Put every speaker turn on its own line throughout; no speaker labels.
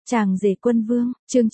Chàng rể quân vương, chương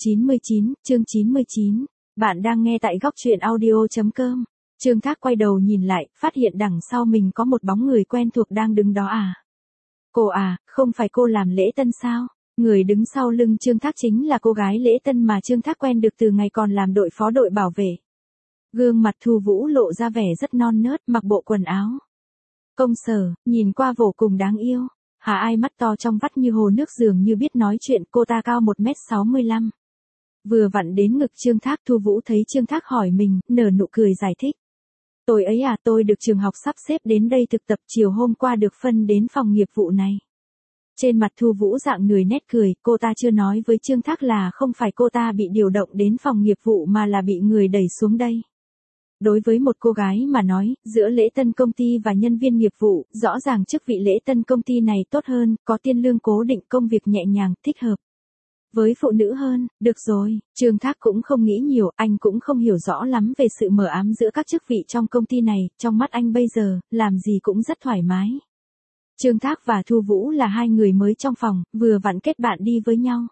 99. Bạn đang nghe tại góc truyện audio.com. Trương Thác quay đầu nhìn lại, phát hiện đằng sau mình có một bóng người quen thuộc đang đứng đó à. Cô à, không phải cô làm lễ tân sao? Người đứng sau lưng Trương Thác chính là cô gái lễ tân mà Trương Thác quen được từ ngày còn làm đội phó đội bảo vệ. Gương mặt Thu Vũ lộ ra vẻ rất non nớt, mặc bộ quần áo công sở, nhìn qua vô cùng đáng yêu. Hà Ai mắt to trong vắt như hồ nước dường như biết nói chuyện, cô ta cao 1m65. Vừa vặn đến ngực Trương Thác. Thu Vũ thấy Trương Thác hỏi mình, nở nụ cười giải thích. Tôi ấy à, tôi được trường học sắp xếp đến đây thực tập, chiều hôm qua được phân đến phòng nghiệp vụ này. Trên mặt Thu Vũ dạng người nét cười, cô ta chưa nói với Trương Thác là không phải cô ta bị điều động đến phòng nghiệp vụ mà là bị người đẩy xuống đây. Đối với một cô gái mà nói, giữa lễ tân công ty và nhân viên nghiệp vụ, rõ ràng chức vị lễ tân công ty này tốt hơn, có tiền lương cố định, công việc nhẹ nhàng, thích hợp với phụ nữ hơn. Được rồi, Trương Thác cũng không nghĩ nhiều, anh cũng không hiểu rõ lắm về sự mờ ám giữa các chức vị trong công ty này, trong mắt anh bây giờ, làm gì cũng rất thoải mái. Trương Thác và Thu Vũ là hai người mới trong phòng, vừa vặn kết bạn đi với nhau.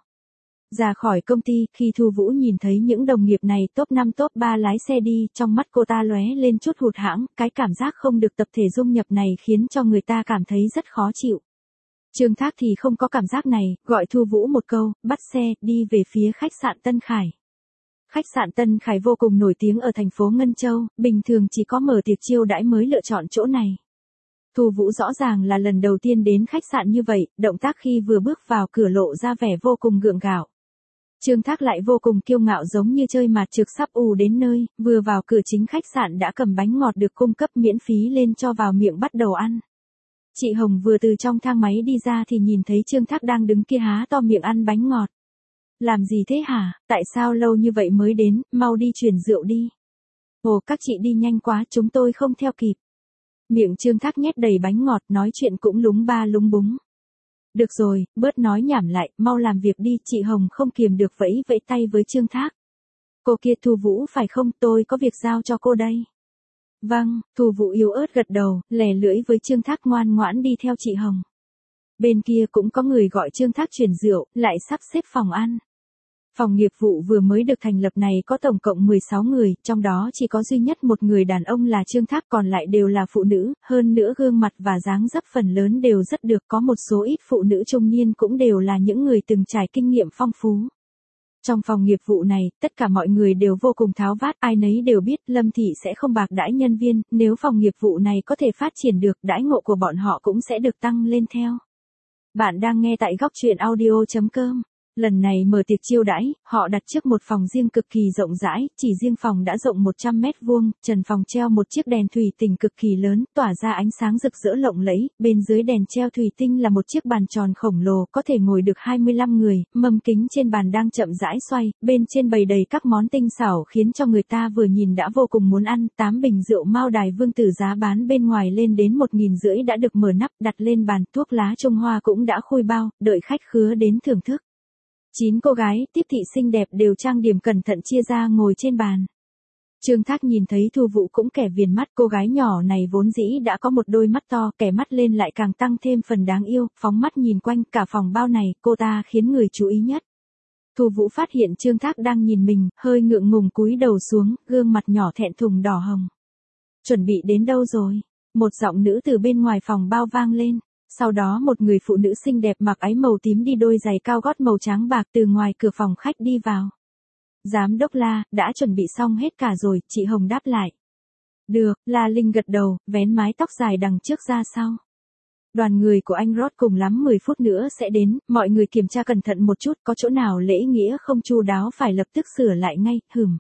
Ra khỏi công ty, khi Thu Vũ nhìn thấy những đồng nghiệp này top 5 top 3 lái xe đi, trong mắt cô ta lóe lên chút hụt hẫng, cái cảm giác không được tập thể dung nhập này khiến cho người ta cảm thấy rất khó chịu. Trương Thác thì không có cảm giác này, gọi Thu Vũ một câu, bắt xe, đi về phía khách sạn Tân Khải. Khách sạn Tân Khải vô cùng nổi tiếng ở thành phố Ngân Châu, bình thường chỉ có mở tiệc chiêu đãi mới lựa chọn chỗ này. Thu Vũ rõ ràng là lần đầu tiên đến khách sạn như vậy, động tác khi vừa bước vào cửa lộ ra vẻ vô cùng gượng gạo. Trương Thác lại vô cùng kiêu ngạo giống như chơi mạt trược sắp đến nơi, vừa vào cửa chính khách sạn đã cầm bánh ngọt được cung cấp miễn phí lên cho vào miệng bắt đầu ăn. Chị Hồng vừa từ trong thang máy đi ra thì nhìn thấy Trương Thác đang đứng kia há to miệng ăn bánh ngọt. Làm gì thế hả, tại sao lâu như vậy mới đến, mau đi chuyển rượu đi. Ồ, các chị đi nhanh quá, chúng tôi không theo kịp. Miệng Trương Thác nhét đầy bánh ngọt, nói chuyện cũng lúng ba lúng búng. Được rồi, bớt nói nhảm lại, mau làm việc đi. Chị Hồng không kiềm được vẫy vẫy tay với Trương Thác. Cô kia Thu Vũ phải không, tôi có việc giao cho cô đây. Vâng, Thu Vũ yếu ớt gật đầu, lè lưỡi với Trương Thác ngoan ngoãn đi theo chị Hồng. Bên kia cũng có người gọi Trương Thác chuyển rượu, lại sắp xếp phòng ăn. Phòng nghiệp vụ vừa mới được thành lập này có tổng cộng 16 người, trong đó chỉ có duy nhất một người đàn ông là Trương Thác, còn lại đều là phụ nữ, hơn nữa gương mặt và dáng dấp phần lớn đều rất được, có một số ít phụ nữ trung niên cũng đều là những người từng trải kinh nghiệm phong phú. Trong phòng nghiệp vụ này, tất cả mọi người đều vô cùng tháo vát, ai nấy đều biết Lâm Thị sẽ không bạc đãi nhân viên, nếu phòng nghiệp vụ này có thể phát triển được, đãi ngộ của bọn họ cũng sẽ được tăng lên theo. Bạn đang nghe tại góc truyện audio.com. Lần này mở tiệc chiêu đãi, họ đặt trước một phòng riêng cực kỳ rộng rãi, chỉ riêng phòng đã rộng 100 mét vuông, trần phòng treo một chiếc đèn thủy tinh cực kỳ lớn, tỏa ra ánh sáng rực rỡ lộng lẫy, bên dưới đèn treo thủy tinh là một chiếc bàn tròn khổng lồ, có thể ngồi được 25 người, mâm kính trên bàn đang chậm rãi xoay, bên trên bày đầy các món tinh xảo khiến cho người ta vừa nhìn đã vô cùng muốn ăn. 8 bình rượu Mao Đài Vương Tử giá bán bên ngoài lên đến 1.500 đã được mở nắp, đặt lên bàn, thuốc lá Trung Hoa cũng đã khui bao, đợi khách khứa đến thưởng thức. 9 cô gái, tiếp thị xinh đẹp đều trang điểm cẩn thận chia ra ngồi trên bàn. Trương Thác nhìn thấy Thu Vũ cũng kẻ viền mắt, cô gái nhỏ này vốn dĩ đã có một đôi mắt to, kẻ mắt lên lại càng tăng thêm phần đáng yêu, phóng mắt nhìn quanh cả phòng bao này, cô ta khiến người chú ý nhất. Thu Vũ phát hiện Trương Thác đang nhìn mình, hơi ngượng ngùng cúi đầu xuống, gương mặt nhỏ thẹn thùng đỏ hồng. Chuẩn bị đến đâu rồi? Một giọng nữ từ bên ngoài phòng bao vang lên. Sau đó một người phụ nữ xinh đẹp mặc váy màu tím đi đôi giày cao gót màu trắng bạc từ ngoài cửa phòng khách đi vào. Giám đốc La, đã chuẩn bị xong hết cả rồi, chị Hồng đáp lại. Được, La Linh gật đầu, vén mái tóc dài đằng trước ra sau. Đoàn người của anh Rod cùng lắm 10 phút nữa sẽ đến, mọi người kiểm tra cẩn thận một chút, có chỗ nào lễ nghĩa không chu đáo phải lập tức sửa lại ngay.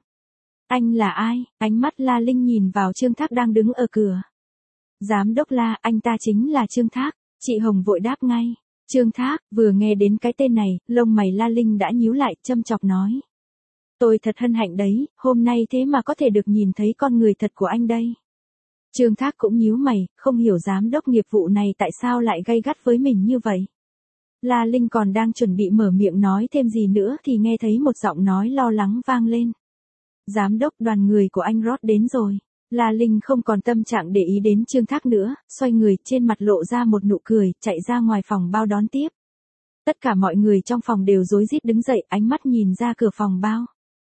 Anh là ai? Ánh mắt La Linh nhìn vào Trương Thác đang đứng ở cửa. Giám đốc La, anh ta chính là Trương Thác. Chị Hồng vội đáp ngay. Trương Thác, vừa nghe đến cái tên này, lông mày La Linh đã nhíu lại, châm chọc nói. Tôi thật hân hạnh đấy, hôm nay thế mà có thể được nhìn thấy con người thật của anh đây. Trương Thác cũng nhíu mày, không hiểu giám đốc nghiệp vụ này tại sao lại gay gắt với mình như vậy. La Linh còn đang chuẩn bị mở miệng nói thêm gì nữa thì nghe thấy một giọng nói lo lắng vang lên. Giám đốc, đoàn người của anh Rod đến rồi. La Linh không còn tâm trạng để ý đến Trương Thác nữa, xoay người trên mặt lộ ra một nụ cười, chạy ra ngoài phòng bao đón tiếp. Tất cả mọi người trong phòng đều rối rít đứng dậy, ánh mắt nhìn ra cửa phòng bao.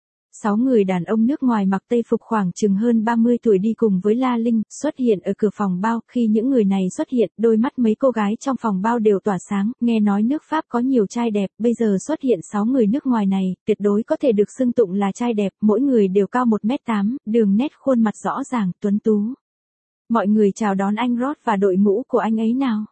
6 người đàn ông nước ngoài mặc tây phục khoảng chừng hơn 30 tuổi đi cùng với La Linh, xuất hiện ở cửa phòng bao. Khi những người này xuất hiện, đôi mắt mấy cô gái trong phòng bao đều tỏa sáng, nghe nói nước Pháp có nhiều trai đẹp, bây giờ xuất hiện 6 người nước ngoài này, tuyệt đối có thể được xưng tụng là trai đẹp, mỗi người đều cao 1m8, đường nét khuôn mặt rõ ràng, tuấn tú. Mọi người chào đón anh Ross và đội ngũ của anh ấy nào.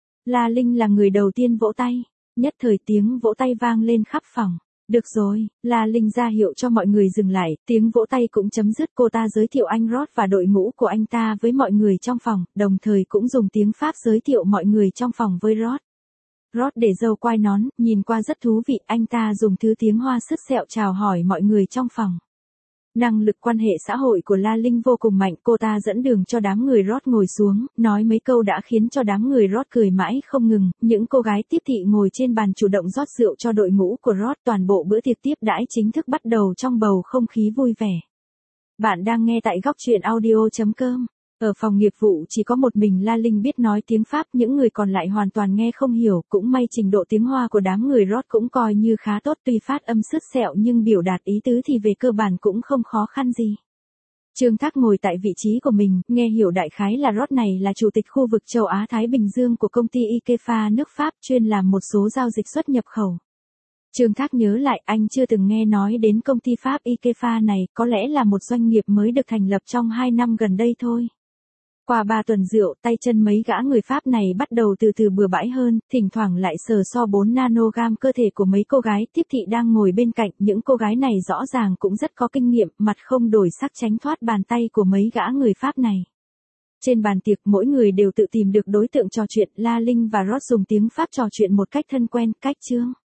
La Linh là người đầu tiên vỗ tay, nhất thời tiếng vỗ tay vang lên khắp phòng. Được rồi, La Linh ra hiệu cho mọi người dừng lại, tiếng vỗ tay cũng chấm dứt. Cô ta giới thiệu anh Ross và đội ngũ của anh ta với mọi người trong phòng, đồng thời cũng dùng tiếng Pháp giới thiệu mọi người trong phòng với Ross. Ross để râu quai nón, nhìn qua rất thú vị, anh ta dùng thứ tiếng Hoa sứt sẹo chào hỏi mọi người trong phòng. Năng lực quan hệ xã hội của La Linh vô cùng mạnh, cô ta dẫn đường cho đám người Ross ngồi xuống, nói mấy câu đã khiến cho đám người Ross cười mãi không ngừng. Những cô gái tiếp thị ngồi trên bàn chủ động rót rượu cho đội ngũ của Ross, toàn bộ bữa tiệc tiếp đãi chính thức bắt đầu trong bầu không khí vui vẻ. Bạn đang nghe tại góc truyện audio.com. Ở phòng nghiệp vụ chỉ có một mình La Linh biết nói tiếng Pháp, những người còn lại hoàn toàn nghe không hiểu, cũng may trình độ tiếng Hoa của đám người Ross cũng coi như khá tốt, tuy phát âm sứt sẹo nhưng biểu đạt ý tứ thì về cơ bản cũng không khó khăn gì. Trương Thác ngồi tại vị trí của mình, nghe hiểu đại khái là Ross này là chủ tịch khu vực châu Á Thái Bình Dương của công ty Ikefa nước Pháp, chuyên làm một số giao dịch xuất nhập khẩu. Trương Thác nhớ lại, anh chưa từng nghe nói đến công ty Pháp Ikefa này, có lẽ là một doanh nghiệp mới được thành lập trong 2 năm gần đây thôi. Qua 3 tuần rượu, tay chân mấy gã người Pháp này bắt đầu từ từ bừa bãi hơn, thỉnh thoảng lại sờ so 4 nanogam cơ thể của mấy cô gái tiếp thị đang ngồi bên cạnh. Những cô gái này rõ ràng cũng rất có kinh nghiệm, mặt không đổi sắc tránh thoát bàn tay của mấy gã người Pháp này. Trên bàn tiệc mỗi người đều tự tìm được đối tượng trò chuyện, La Linh và Ross dùng tiếng Pháp trò chuyện một cách thân quen, cách chương.